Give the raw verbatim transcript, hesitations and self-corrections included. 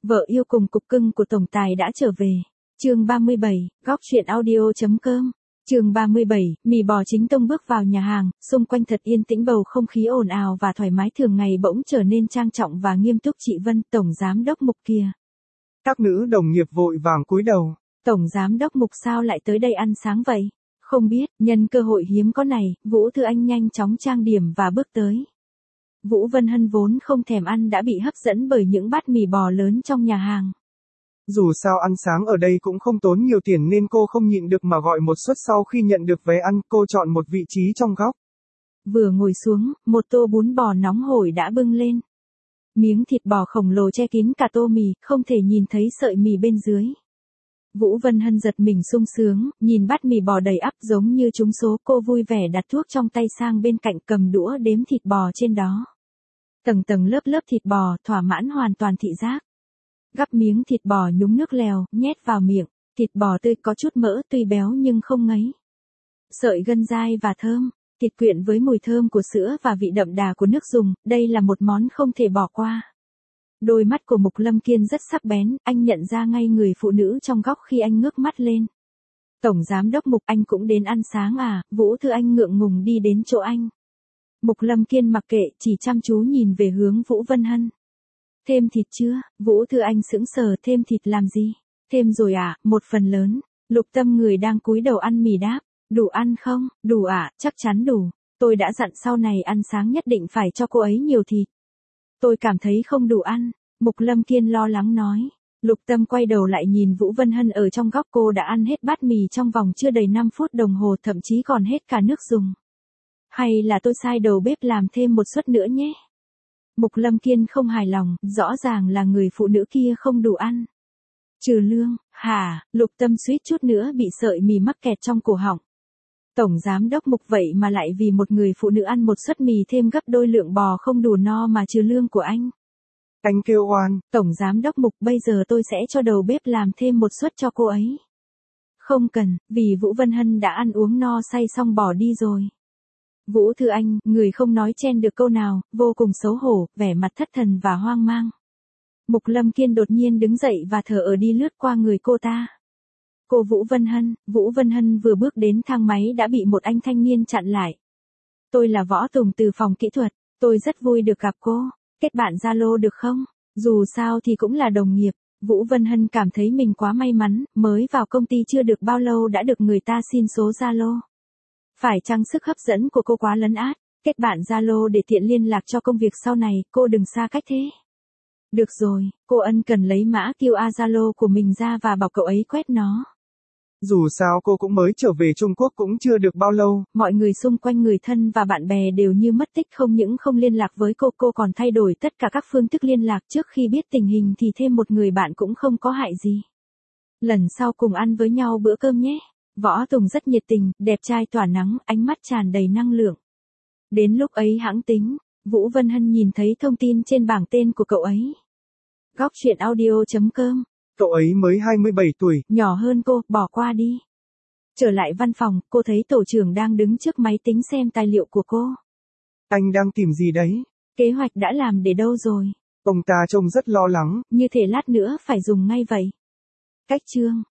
Vợ yêu cùng cục cưng của tổng tài đã trở về. Chương ba mươi bảy, góc truyện audio.com. Chương ba mươi bảy, mì bò chính tông bước vào nhà hàng, xung quanh thật yên tĩnh, bầu không khí ồn ào và thoải mái thường ngày bỗng trở nên trang trọng và nghiêm túc. Chị Vân, tổng giám đốc Mục kìa. Các nữ đồng nghiệp vội vàng cúi đầu. Tổng giám đốc Mục sao lại tới đây ăn sáng vậy? Không biết, nhân cơ hội hiếm có này, Vũ Thư Anh nhanh chóng trang điểm và bước tới. Vũ Vân Hân vốn không thèm ăn đã bị hấp dẫn bởi những bát mì bò lớn trong nhà hàng. Dù sao ăn sáng ở đây cũng không tốn nhiều tiền nên cô không nhịn được mà gọi một suất. Sau khi nhận được vé ăn, cô chọn một vị trí trong góc. Vừa ngồi xuống, một tô bún bò nóng hổi đã bưng lên. Miếng thịt bò khổng lồ che kín cả tô mì, không thể nhìn thấy sợi mì bên dưới. Vũ Vân Hân giật mình sung sướng, nhìn bát mì bò đầy ắp giống như trúng số. Cô vui vẻ đặt thuốc trong tay sang bên cạnh, cầm đũa đếm thịt bò trên đó. Tầng tầng lớp lớp thịt bò, thỏa mãn hoàn toàn thị giác. Gắp miếng thịt bò nhúng nước lèo, nhét vào miệng. Thịt bò tươi có chút mỡ, tuy béo nhưng không ngấy. Sợi gân dai và thơm. Thịt quyện với mùi thơm của sữa và vị đậm đà của nước dùng, đây là một món không thể bỏ qua. Đôi mắt của Mục Lâm Kiên rất sắc bén, anh nhận ra ngay người phụ nữ trong góc khi anh ngước mắt lên. Tổng giám đốc Mục, anh cũng đến ăn sáng à? Vũ Thư Anh ngượng ngùng đi đến chỗ anh. Mục Lâm Kiên mặc kệ, chỉ chăm chú nhìn về hướng Vũ Vân Hân. Thêm thịt chưa? Vũ Thư Anh sững sờ, thêm thịt làm gì? Thêm rồi à, một phần lớn. Lục Tâm người đang cúi đầu ăn mì đáp. Đủ ăn không? Đủ ạ, à, chắc chắn đủ. Tôi đã dặn sau này ăn sáng nhất định phải cho cô ấy nhiều thịt. Tôi cảm thấy không đủ ăn. Mục Lâm Kiên lo lắng nói. Lục Tâm quay đầu lại nhìn Vũ Vân Hân ở trong góc. Cô đã ăn hết bát mì trong vòng chưa đầy năm phút đồng hồ, thậm chí còn hết cả nước dùng. Hay là tôi sai đầu bếp làm thêm một suất nữa nhé? Mục Lâm Kiên không hài lòng, rõ ràng là người phụ nữ kia không đủ ăn. Trừ lương, hả? Lục Tâm suýt chút nữa bị sợi mì mắc kẹt trong cổ họng. Tổng giám đốc Mục vậy mà lại vì một người phụ nữ ăn một suất mì thêm gấp đôi lượng bò không đủ no mà trừ lương của anh. Anh kêu oan. Tổng giám đốc Mục, bây giờ tôi sẽ cho đầu bếp làm thêm một suất cho cô ấy. Không cần, vì Vũ Vân Hân đã ăn uống no say xong bỏ đi rồi. Vũ Thư Anh, người không nói chen được câu nào, vô cùng xấu hổ, vẻ mặt thất thần và hoang mang. Mục Lâm Kiên đột nhiên đứng dậy và thở ở đi lướt qua người cô ta. Cô Vũ Vân Hân, Vũ Vân Hân vừa bước đến thang máy đã bị một anh thanh niên chặn lại. Tôi là Võ Tùng từ phòng kỹ thuật, tôi rất vui được gặp cô, kết bạn Zalo được không? Dù sao thì cũng là đồng nghiệp. Vũ Vân Hân cảm thấy mình quá may mắn, mới vào công ty chưa được bao lâu đã được người ta xin số Zalo. Phải chăng sức hấp dẫn của cô quá lấn át, kết bạn Zalo để tiện liên lạc cho công việc sau này, cô đừng xa cách thế. Được rồi, cô ân cần lấy mã quy rờ Zalo của mình ra và bảo cậu ấy quét nó. Dù sao cô cũng mới trở về Trung Quốc cũng chưa được bao lâu. Mọi người xung quanh, người thân và bạn bè đều như mất tích, không những không liên lạc với cô, cô còn thay đổi tất cả các phương thức liên lạc. Trước khi biết tình hình thì thêm một người bạn cũng không có hại gì. Lần sau cùng ăn với nhau bữa cơm nhé. Võ Tùng rất nhiệt tình, đẹp trai tỏa nắng, ánh mắt tràn đầy năng lượng. Đến lúc ấy hãng tính, Vũ Vân Hân nhìn thấy thông tin trên bảng tên của cậu ấy. Góc truyện audio.com. Cậu ấy mới hai mươi bảy tuổi. Nhỏ hơn cô, bỏ qua đi. Trở lại văn phòng, cô thấy tổ trưởng đang đứng trước máy tính xem tài liệu của cô. Anh đang tìm gì đấy? Kế hoạch đã làm để đâu rồi? Ông ta trông rất lo lắng. Như thể lát nữa phải dùng ngay vậy. Cách chương.